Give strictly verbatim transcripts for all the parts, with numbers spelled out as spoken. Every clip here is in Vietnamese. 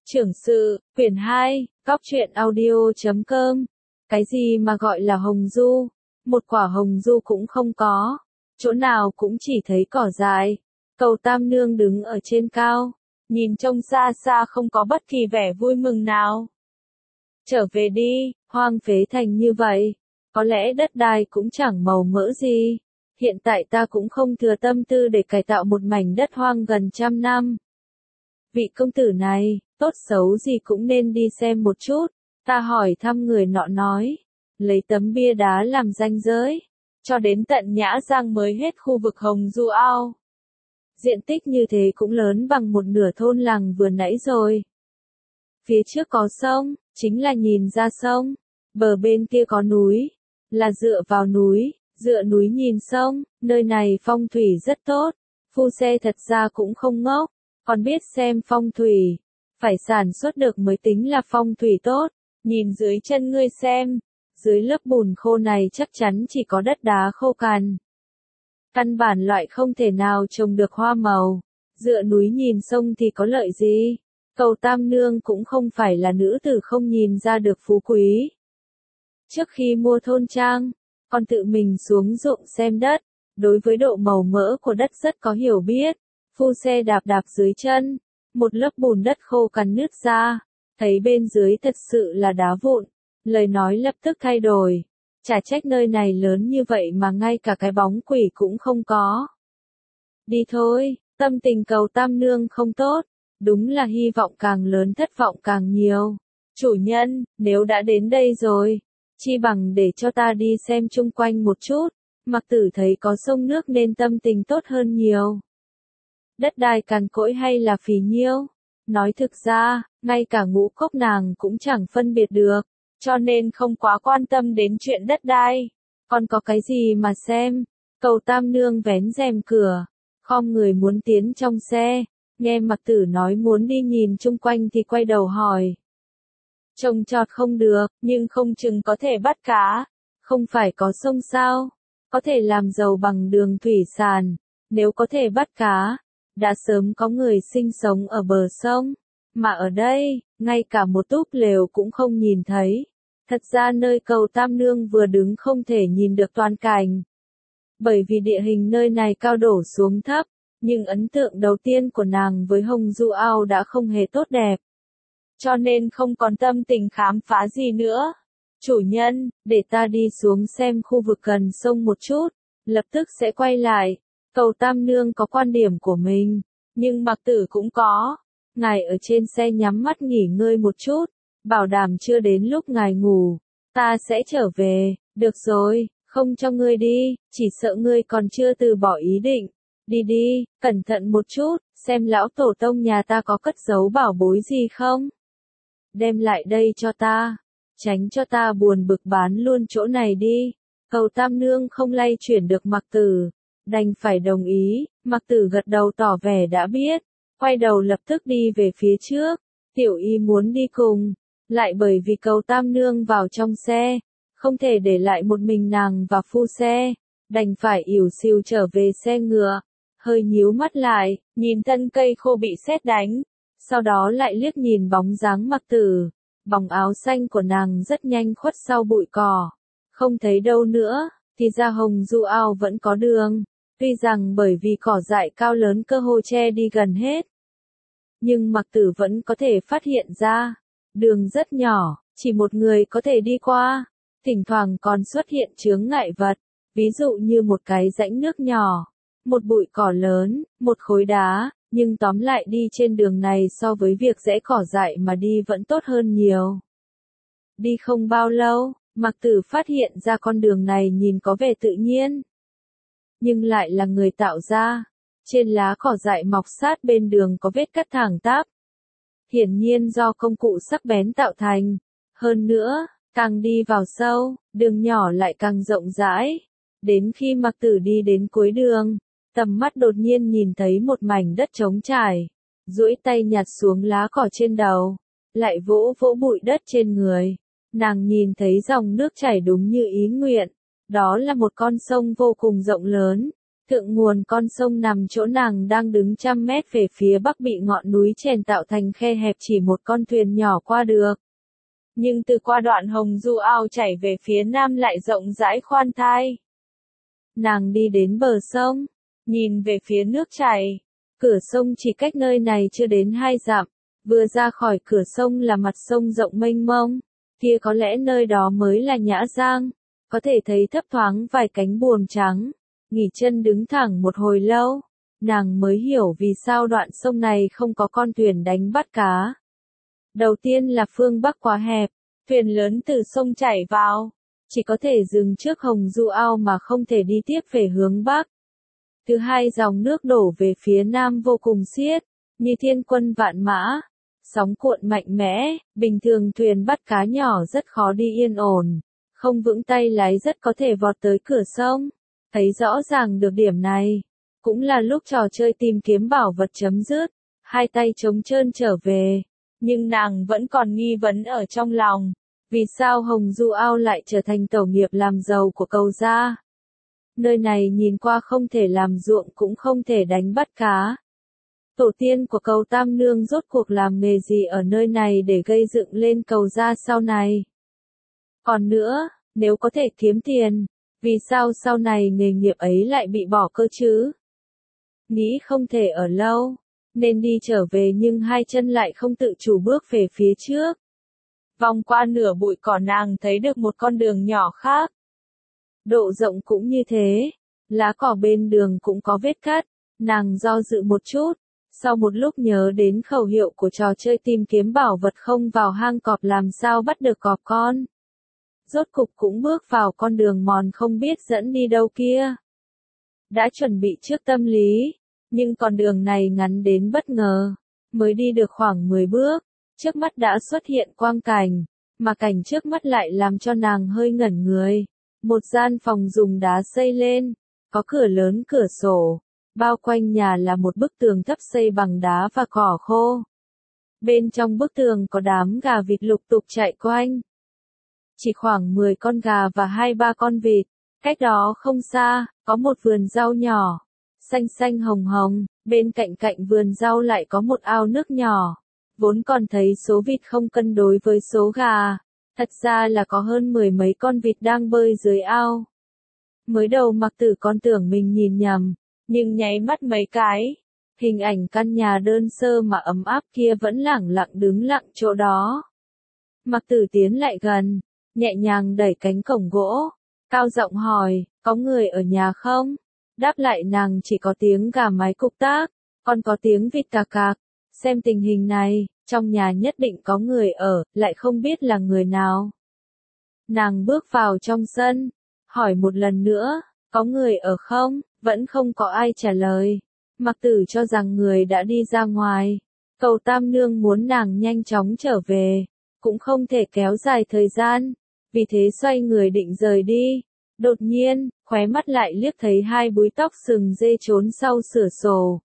Trưởng sự, quyển hai, góc truyện audio chấm com. Cái gì mà gọi là hồng du? Một quả hồng du cũng không có. Chỗ nào cũng chỉ thấy cỏ dại. Cầu Tam Nương đứng ở trên cao. Nhìn trông xa xa không có bất kỳ vẻ vui mừng nào. Trở về đi, hoang phế thành như vậy. Có lẽ đất đai cũng chẳng màu mỡ gì. Hiện tại ta cũng không thừa tâm tư để cải tạo một mảnh đất hoang gần trăm năm. Vị công tử này, tốt xấu gì cũng nên đi xem một chút. Ta hỏi thăm người nọ nói. Lấy tấm bia đá làm ranh giới. Cho đến tận Nhã Giang mới hết khu vực Hồng Du Ao. Diện tích như thế cũng lớn bằng một nửa thôn làng vừa nãy rồi. Phía trước có sông, chính là nhìn ra sông. Bờ bên kia có núi, là dựa vào núi, dựa núi nhìn sông. Nơi này phong thủy rất tốt. Phu xe thật ra cũng không ngốc, còn biết xem phong thủy. Phải sản xuất được mới tính là phong thủy tốt. Nhìn dưới chân ngươi xem, dưới lớp bùn khô này chắc chắn chỉ có đất đá khô cằn. Căn bản loại không thể nào trồng được hoa màu. Dựa núi nhìn sông thì có lợi gì? Cầu Tam Nương cũng không phải là nữ tử không nhìn ra được phú quý. Trước khi mua thôn trang, còn tự mình xuống ruộng xem đất, đối với độ màu mỡ của đất rất có hiểu biết. Phu xe đạp đạp dưới chân, một lớp bùn đất khô cằn nứt ra, thấy bên dưới thật sự là đá vụn, lời nói lập tức thay đổi. Chả trách nơi này lớn như vậy mà ngay cả cái bóng quỷ cũng không có. Đi thôi, tâm tình Cầu Tam Nương không tốt, đúng là hy vọng càng lớn thất vọng càng nhiều. Chủ nhân, nếu đã đến đây rồi, chi bằng để cho ta đi xem chung quanh một chút. Mặc Tử thấy có sông nước nên tâm tình tốt hơn nhiều. Đất đai cằn cỗi hay là phì nhiêu? Nói thực ra, ngay cả Ngũ Cốc nàng cũng chẳng phân biệt được, cho nên không quá quan tâm đến chuyện đất đai. Còn có cái gì mà xem? Cầu Tam Nương vén rèm cửa, khom người muốn tiến trong xe, nghe Mặc Tử nói muốn đi nhìn chung quanh thì quay đầu hỏi. Trồng trọt không được, nhưng không chừng có thể bắt cá. Không phải có sông sao? Có thể làm giàu bằng đường thủy sản. Nếu có thể bắt cá, đã sớm có người sinh sống ở bờ sông. Mà ở đây, ngay cả một túp lều cũng không nhìn thấy. Thật ra nơi Cầu Tam Nương vừa đứng không thể nhìn được toàn cảnh. Bởi vì địa hình nơi này cao đổ xuống thấp, nhưng ấn tượng đầu tiên của nàng với Hồng Du Ao đã không hề tốt đẹp. Cho nên không còn tâm tình khám phá gì nữa. Chủ nhân, để ta đi xuống xem khu vực gần sông một chút, lập tức sẽ quay lại. Cầu Tam Nương có quan điểm của mình, nhưng Mặc Tử cũng có. Ngài ở trên xe nhắm mắt nghỉ ngơi một chút, bảo đảm chưa đến lúc ngài ngủ, ta sẽ trở về. Được rồi, không cho ngươi đi, chỉ sợ ngươi còn chưa từ bỏ ý định. Đi đi, cẩn thận một chút, xem lão tổ tông nhà ta có cất giấu bảo bối gì không. Đem lại đây cho ta, tránh cho ta buồn bực bán luôn chỗ này đi. Cầu Tam Nương không lay chuyển được Mặc Tử, đành phải đồng ý. Mặc Tử gật đầu tỏ vẻ đã biết, quay đầu lập tức đi về phía trước. Tiểu Y muốn đi cùng, lại bởi vì Cầu Tam Nương vào trong xe, không thể để lại một mình nàng và phu xe, đành phải ỉu xìu trở về xe ngựa. Hơi nhíu mắt lại, nhìn thân cây khô bị sét đánh, sau đó lại liếc nhìn bóng dáng Mặc Tử. Bóng áo xanh của nàng rất nhanh khuất sau bụi cỏ, không thấy đâu nữa, thì ra Hồng Du Ao vẫn có đường. Tuy rằng bởi vì cỏ dại cao lớn cơ hồ che đi gần hết, nhưng Mặc Tử vẫn có thể phát hiện ra, đường rất nhỏ, chỉ một người có thể đi qua, thỉnh thoảng còn xuất hiện chướng ngại vật, ví dụ như một cái rãnh nước nhỏ, một bụi cỏ lớn, một khối đá, nhưng tóm lại đi trên đường này so với việc giẽ cỏ dại mà đi vẫn tốt hơn nhiều. Đi không bao lâu, Mặc Tử phát hiện ra con đường này nhìn có vẻ tự nhiên, nhưng lại là người tạo ra. Trên lá cỏ dại mọc sát bên đường có vết cắt thẳng tắp, hiển nhiên do công cụ sắc bén tạo thành. Hơn nữa, càng đi vào sâu, đường nhỏ lại càng rộng rãi. Đến khi Mặc Tử đi đến cuối đường, tầm mắt đột nhiên nhìn thấy một mảnh đất trống trải, duỗi tay nhặt xuống lá cỏ trên đầu, lại vỗ vỗ bụi đất trên người. Nàng nhìn thấy dòng nước chảy đúng như ý nguyện, đó là một con sông vô cùng rộng lớn, Thượng nguồn con sông nằm chỗ nàng đang đứng trăm mét về phía bắc bị ngọn núi chèn tạo thành khe hẹp chỉ một con thuyền nhỏ qua được. Nhưng từ qua đoạn Hồng Du ao chảy về phía nam lại rộng rãi khoan thai. Nàng đi đến bờ sông, nhìn về phía nước chảy. Cửa sông chỉ cách nơi này chưa đến hai dặm. Vừa ra khỏi cửa sông là mặt sông rộng mênh mông. Kia có lẽ nơi đó mới là Nhã Giang. Có thể thấy thấp thoáng vài cánh buồm trắng. Nghỉ chân đứng thẳng một hồi lâu. Nàng mới hiểu vì sao đoạn sông này không có con thuyền đánh bắt cá. Đầu tiên là phương Bắc quá hẹp. Thuyền lớn từ sông chảy vào. Chỉ có thể dừng trước Hồng Du ao mà không thể đi tiếp về hướng Bắc. Thứ hai, dòng nước đổ về phía nam vô cùng xiết, như thiên quân vạn mã, sóng cuộn mạnh mẽ, bình thường thuyền bắt cá nhỏ rất khó đi yên ổn, không vững tay lái rất có thể vọt tới cửa sông. Thấy rõ ràng được điểm này, cũng là lúc trò chơi tìm kiếm bảo vật chấm dứt, hai tay trống trơn trở về, nhưng nàng vẫn còn nghi vấn ở trong lòng, vì sao Hồng Du ao lại trở thành tổ nghiệp làm giàu của Cầu gia? Nơi này nhìn qua không thể làm ruộng cũng không thể đánh bắt cá. Tổ tiên của Cầu Tam Nương rốt cuộc làm nghề gì ở nơi này để gây dựng lên Cầu gia sau này? Còn nữa, nếu có thể kiếm tiền, vì sao sau này nghề nghiệp ấy lại bị bỏ cơ chứ? Nghĩ không thể ở lâu, nên đi trở về nhưng hai chân lại không tự chủ bước về phía trước. Vòng qua nửa bụi cỏ nàng thấy được một con đường nhỏ khác. Độ rộng cũng như thế, lá cỏ bên đường cũng có vết cắt, nàng do dự một chút, sau một lúc nhớ đến khẩu hiệu của trò chơi tìm kiếm bảo vật không vào hang cọp làm sao bắt được cọp con. Rốt cục cũng bước vào con đường mòn không biết dẫn đi đâu kia. Đã chuẩn bị trước tâm lý, nhưng con đường này ngắn đến bất ngờ, mới đi được khoảng mười bước, trước mắt đã xuất hiện quang cảnh, mà cảnh trước mắt lại làm cho nàng hơi ngẩn người. Một gian phòng dùng đá xây lên, có cửa lớn cửa sổ, bao quanh nhà là một bức tường thấp xây bằng đá và cỏ khô. Bên trong bức tường có đám gà vịt lục tục chạy quanh. Chỉ khoảng mười con gà và hai ba con vịt, cách đó không xa, có một vườn rau nhỏ, xanh xanh hồng hồng, bên cạnh cạnh vườn rau lại có một ao nước nhỏ. Vốn còn thấy số vịt không cân đối với số gà. Thật ra là có hơn mười mấy con vịt đang bơi dưới ao. Mới đầu Mặc Tử còn tưởng mình nhìn nhầm, nhưng nháy mắt mấy cái, hình ảnh căn nhà đơn sơ mà ấm áp kia vẫn lẳng lặng đứng lặng chỗ đó. Mặc Tử tiến lại gần, nhẹ nhàng đẩy cánh cổng gỗ, cao giọng hỏi, có người ở nhà không? Đáp lại nàng chỉ có tiếng gà mái cục tác, còn có tiếng vịt cà cạc. Xem tình hình này, trong nhà nhất định có người ở, lại không biết là người nào. Nàng bước vào trong sân, hỏi một lần nữa, có người ở không? Vẫn không có ai trả lời. Mặc Tử cho rằng người đã đi ra ngoài. Cầu Tam Nương muốn nàng nhanh chóng trở về, cũng không thể kéo dài thời gian, vì thế xoay người định rời đi. Đột nhiên, khóe mắt lại liếc thấy hai búi tóc sừng dê trốn sau cửa sổ.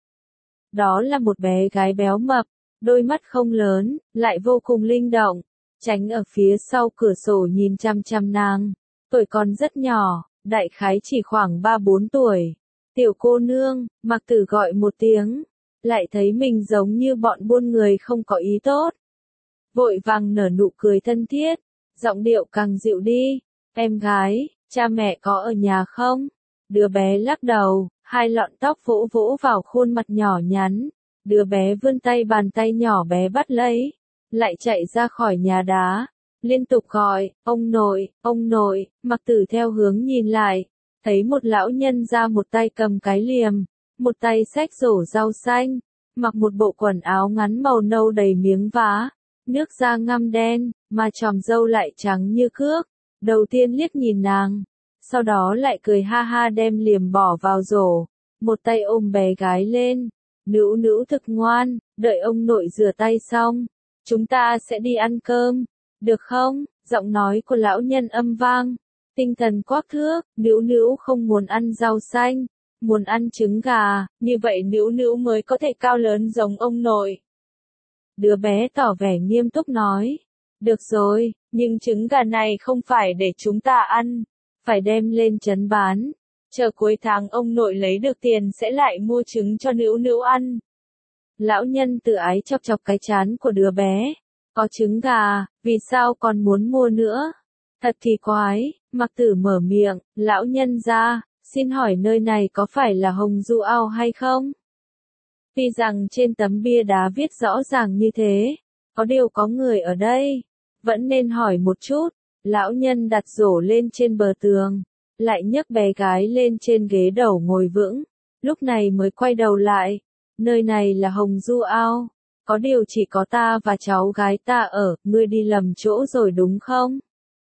Đó là một bé gái béo mập, đôi mắt không lớn, lại vô cùng linh động, tránh ở phía sau cửa sổ nhìn chăm chăm nàng. Tuổi còn rất nhỏ, đại khái chỉ khoảng ba bốn tuổi. Tiểu cô nương, Mặc Tử gọi một tiếng, lại thấy mình giống như bọn buôn người không có ý tốt. Vội vàng nở nụ cười thân thiết, giọng điệu càng dịu đi. Em gái, cha mẹ có ở nhà không? Đứa bé lắc đầu, hai lọn tóc vỗ vỗ vào khuôn mặt nhỏ nhắn. Đứa bé vươn tay bàn tay nhỏ bé bắt lấy, lại chạy ra khỏi nhà đá, liên tục gọi, ông nội, ông nội. Mặc Tử theo hướng nhìn lại, thấy một lão nhân ra một tay cầm cái liềm, một tay xách rổ rau xanh, mặc một bộ quần áo ngắn màu nâu đầy miếng vá, nước da ngăm đen, mà chòm râu lại trắng như cước. Đầu tiên liếc nhìn nàng, sau đó lại cười ha ha đem liềm bỏ vào rổ, một tay ôm bé gái lên. Nữu nữu thực ngoan, đợi ông nội rửa tay xong, chúng ta sẽ đi ăn cơm, được không? Giọng nói của lão nhân âm vang, tinh thần quắc thước. Nữu nữu không muốn ăn rau xanh, muốn ăn trứng gà, như vậy nữu nữu mới có thể cao lớn giống ông nội. Đứa bé tỏ vẻ nghiêm túc nói, được rồi, nhưng trứng gà này không phải để chúng ta ăn, phải đem lên trấn bán, chờ cuối tháng ông nội lấy được tiền sẽ lại mua trứng cho Nữu Nữu ăn. Lão nhân tự ái chọc chọc cái trán của đứa bé. Có trứng gà, vì sao còn muốn mua nữa? Thật kỳ quái, Mặc Tử mở miệng, lão nhân gia, xin hỏi nơi này có phải là Hồng Du Ao hay không? Tuy rằng trên tấm bia đá viết rõ ràng như thế, có điều có người ở đây, vẫn nên hỏi một chút. Lão nhân đặt rổ lên trên bờ tường, lại nhấc bé gái lên trên ghế đầu ngồi vững, lúc này mới quay đầu lại. Nơi này là Hồng Du Ao, có điều chỉ có ta và cháu gái ta ở, ngươi đi lầm chỗ rồi đúng không?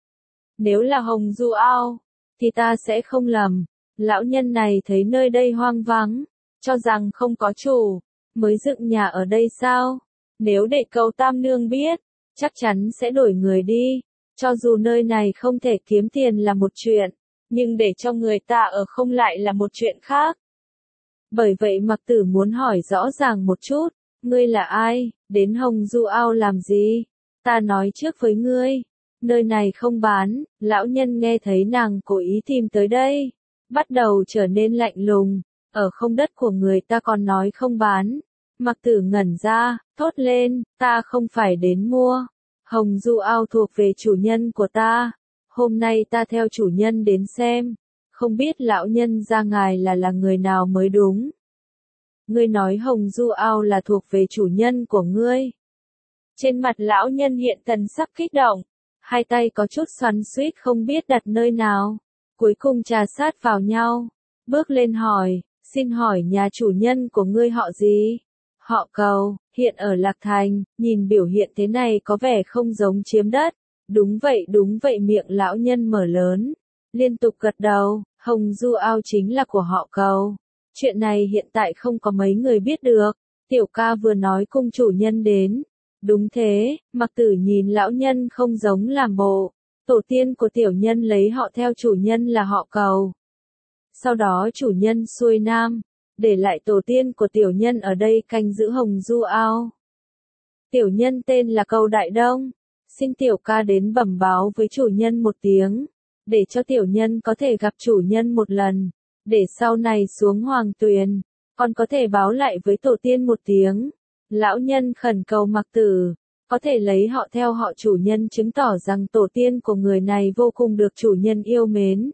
Nếu là Hồng Du Ao, thì ta sẽ không lầm. Lão nhân này thấy nơi đây hoang vắng, cho rằng không có chủ, mới dựng nhà ở đây sao? Nếu để Cầu Tam Nương biết, chắc chắn sẽ đổi người đi. Cho dù nơi này không thể kiếm tiền là một chuyện, nhưng để cho người ta ở không lại là một chuyện khác. Bởi vậy Mặc Tử muốn hỏi rõ ràng một chút, ngươi là ai, đến Hồng Du Ao làm gì? Ta nói trước với ngươi, nơi này không bán. Lão nhân nghe thấy nàng cố ý tìm tới đây, bắt đầu trở nên lạnh lùng, ở không đất của người ta còn nói không bán. Mặc Tử ngẩn ra, thốt lên, ta không phải đến mua. Hồng Du Ao thuộc về chủ nhân của ta. Hôm nay ta theo chủ nhân đến xem, không biết lão nhân gia ngài là là người nào mới đúng. Ngươi nói Hồng Du Ao là thuộc về chủ nhân của ngươi. Trên mặt lão nhân hiện thần sắc kích động, hai tay có chút xoắn xuýt không biết đặt nơi nào, cuối cùng trà sát vào nhau, bước lên hỏi, xin hỏi nhà chủ nhân của ngươi họ gì? Họ Cầu, hiện ở Lạc Thành, nhìn biểu hiện thế này có vẻ không giống chiếm đất. Đúng vậy đúng vậy, miệng lão nhân mở lớn, liên tục gật đầu, Hồng Du Ao chính là của họ Cầu. Chuyện này hiện tại không có mấy người biết được, tiểu ca vừa nói cung chủ nhân đến. Đúng thế, Mặc Tử nhìn lão nhân không giống làm bộ, tổ tiên của tiểu nhân lấy họ theo chủ nhân là họ Cầu. Sau đó chủ nhân xuôi nam, để lại tổ tiên của tiểu nhân ở đây canh giữ Hồng Du Ao. Tiểu nhân tên là Cầu Đại Đông, xin tiểu ca đến bẩm báo với chủ nhân một tiếng, để cho tiểu nhân có thể gặp chủ nhân một lần, để sau này xuống Hoàng Tuyền, còn có thể báo lại với tổ tiên một tiếng. Lão nhân khẩn cầu Mặc Tử, có thể lấy họ theo họ chủ nhân, chứng tỏ rằng tổ tiên của người này vô cùng được chủ nhân yêu mến,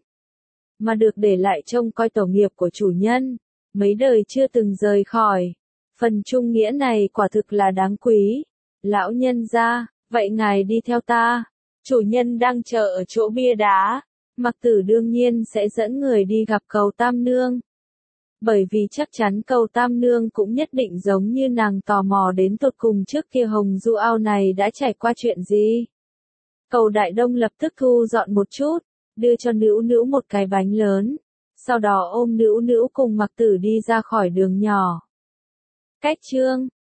mà được để lại trông coi tổ nghiệp của chủ nhân, mấy đời chưa từng rời khỏi. Phần trung nghĩa này quả thực là đáng quý. Lão nhân gia, vậy ngài đi theo ta, chủ nhân đang chờ ở chỗ bia đá. Mặc Tử đương nhiên sẽ dẫn người đi gặp Cầu Tam Nương. Bởi vì chắc chắn Cầu Tam Nương cũng nhất định giống như nàng tò mò đến tột cùng trước kia Hồng Du Ao này đã trải qua chuyện gì. Cầu Đại Đông lập tức thu dọn một chút, đưa cho Nữu Nữu một cái bánh lớn, sau đó ôm Nữu Nữu cùng Mặc Tử đi ra khỏi đường nhỏ. Cách chương